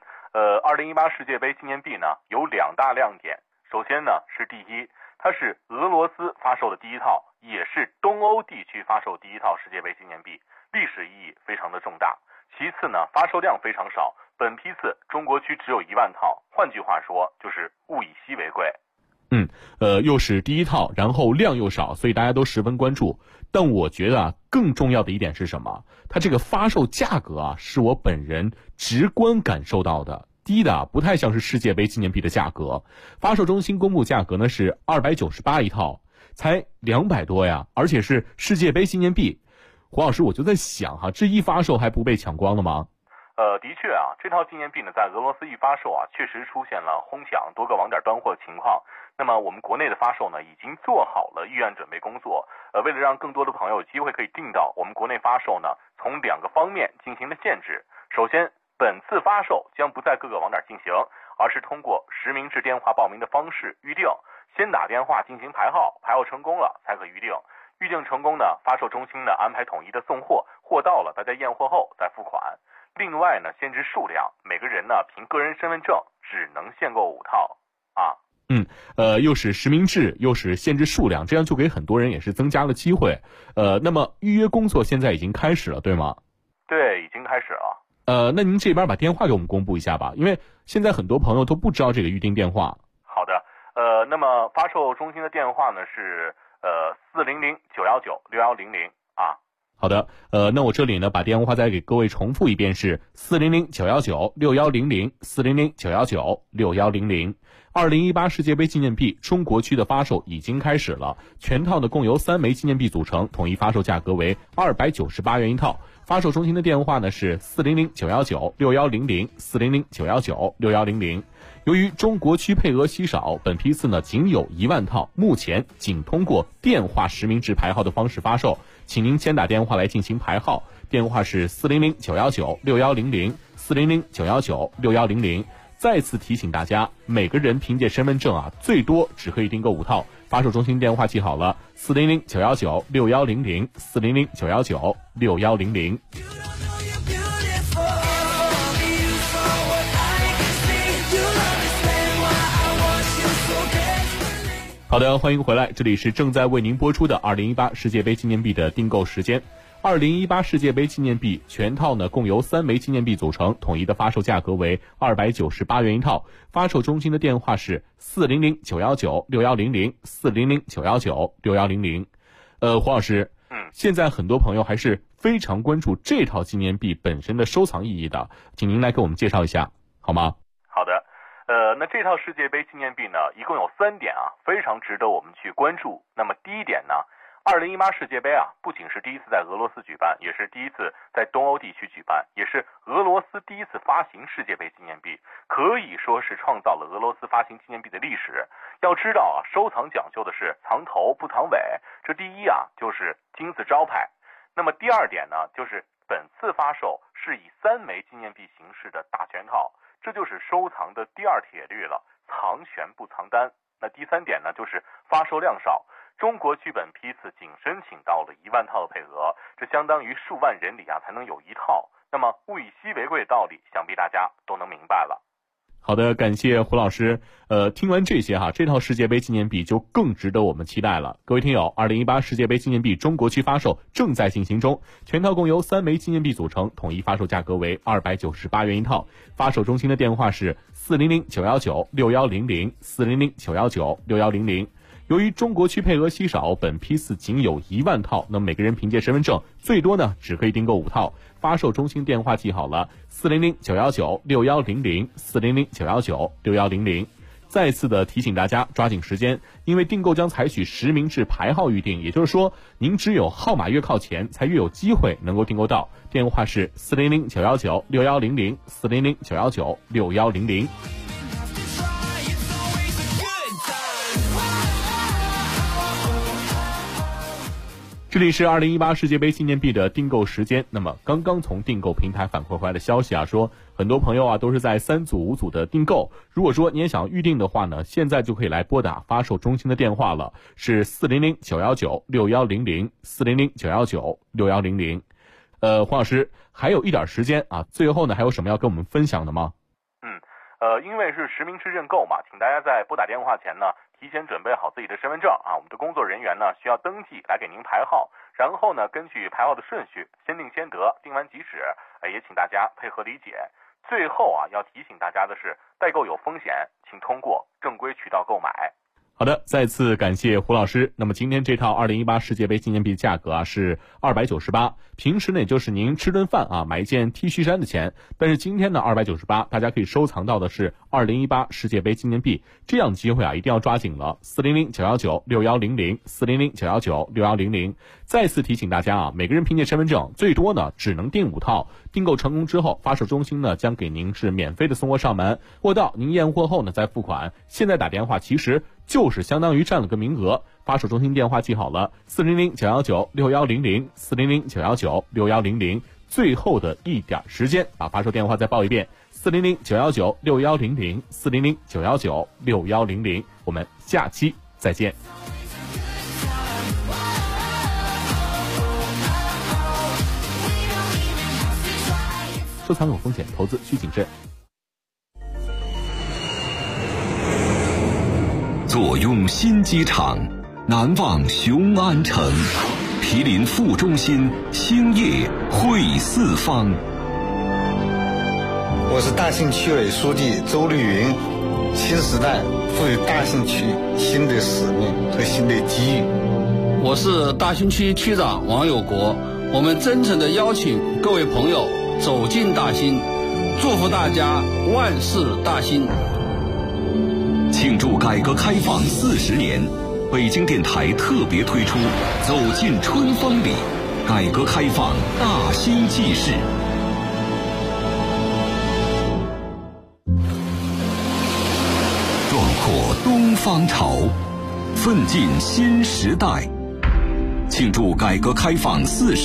？2018世界杯纪念币呢有2大亮点。首先呢是第一，它是俄罗斯发售的第一套，也是东欧地区发售第一套世界杯纪念币，历史意义非常的重大。其次呢，发售量非常少，本批次中国区只有1万套，换句话说就是物以稀为贵。 又是第一套，然后量又少，所以大家都十分关注。但我觉得更重要的一点是什么？它这个发售价格是我本人直观感受到的，低的不太像是世界杯纪念币的价格。发售中心公布价格呢是298一套，才200多呀，而且是世界杯纪念币。胡老师，我就在想这一发售还不被抢光了吗？ 的确这套纪念币呢在俄罗斯一发售确实出现了哄抢，多个网点断货情况。那么我们国内的发售呢已经做好了预案准备工作，为了让更多的朋友有机会可以订到，我们国内发售呢从2个方面进行了限制。首先，本次发售将不在各个网点进行，而是通过实名制电话报名的方式预定，先打电话进行排号，排号成功了才可预定。预定成功呢，发售中心呢安排统一的送货，货到了大家验货后再付款。另外呢，限制数量，每个人呢凭个人身份证只能限购5套又是实名制，又是限制数量，这样就给很多人也是增加了机会。那么预约工作现在已经开始了，对吗？ 对，已经开始了。 那您这边把电话给我们公布一下吧，因为现在很多朋友都不知道这个预订电话。 好的，那么发售中心的电话呢是400-919-6100 好的，那我这里呢把电话再给各位重复一遍，是400-919-6100 400-919-6100。2018世界杯纪念币中国区的发售已经开始了，全套呢共由3枚纪念币组成，统一发售价格为298元一套。发售中心的电话呢是400-919-6100 400-919-6100。由于中国区配额稀少，本批次呢仅有1万套，目前仅通过电话实名制排号的方式发售，请您先打电话来进行排号，电话是400-919-6100 400-919-6100。再次提醒大家，每个人凭借身份证最多只可以订购5套。发售中心电话记好了，400-919-6100 400-919-6100。好的，欢迎回来，这里是正在为您播出的2018世界杯纪念币的订购时间。2018世界杯纪念币全套呢共由3枚纪念币组成，统一的发售价格为298元一套。发售中心的电话是400-919-6100 400-919-6100。胡老师，现在很多朋友还是非常关注这套纪念币本身的收藏意义的，请您来给我们介绍一下好吗？ 好的，那这套世界杯纪念币呢，一共有3点啊，非常值得我们去关注。那么第一点呢，2018世界杯啊，不仅是第一次在俄罗斯举办，也是第一次在东欧地区举办，也是俄罗斯第一次发行世界杯纪念币，可以说是创造了俄罗斯发行纪念币的历史。要知道啊，收藏讲究的是藏头不藏尾，这第一啊就是金字招牌。那么第二点呢，就是本次发售是以3枚纪念币形式的大全套，这就是收藏的第2铁律了，藏全不藏单。那第3点呢，就是发售量少。中国剧本批次仅申请到了1万套的配额，这相当于数万人里啊才能有1套。那么物以稀为贵的道理，想必大家都能明白了。 好的，感谢胡老师。听完这些这套世界杯纪念币就更值得我们期待了。各位听友，2018世界杯纪念币中国区发售正在进行中，全套共由3枚纪念币组成，统一发售价格为298元一套。发售中心的电话是400-919-6100 400-919-6100。由于中国区配额稀少，本批次仅有1万套，那么每个人凭借身份证最多呢只可以订购5套。发售中心电话记好了，400-919-6100 400-919-6100。再次的提醒大家抓紧时间，因为订购将采取实名制排号预订，也就是说您只有号码越靠前才越有机会能够订购到。电话是400-919-6100 400-919-6100。这里是2018世界杯纪念币的订购时间。那么刚刚从订购平台反馈回来的消息说很多朋友都是在3组5组的订购。如果说你也想预定的话呢，现在就可以来拨打发售中心的电话了，是400-919-6100 400-919-6100。黄老师还有一点时间最后呢还有什么要跟我们分享的吗？ 因为是实名制认购嘛，请大家在拨打电话前呢提前准备好自己的身份证我们的工作人员呢需要登记来给您排号，然后呢根据排号的顺序先定先得，定完即止，也请大家配合理解。最后要提醒大家的是，代购有风险，请通过正规渠道购买。 好的，再次感谢胡老师。那么今天这套2018世界杯纪念币价格是298，平时呢也就是您吃顿饭买一件 T 恤衫的钱，但是今天呢298，大家可以收藏到的是2018世界杯纪念币，这样机会一定要抓紧了。400-919-6100 400-919-6100。再次提醒大家每个人凭借身份证最多呢只能订5套，订购成功之后，发售中心呢将给您是免费的送货上门，货到您验货后呢再付款。现在打电话其实就是相当于占了个名额。发售中心电话记好了，400-919-6100 400-919-6100。最后的一点时间，把发售电话再报一遍，400-919-6100 400-919-6100。我们下期再见。收藏有风险，投资需谨慎。 坐拥新机场，难忘雄安城，毗邻副中心，兴业汇四方。 我是大兴区委书记周绿云。新时代赋予大兴区新的使命和新的机遇。 我是大兴区区长王有国。我们真诚地邀请各位朋友走进大兴，祝福大家万事大兴。 庆祝改革开放40年，北京电台特别推出《走进春风里》，改革开放大兴纪事。壮阔东方潮，奋进新时代，庆祝改革开放40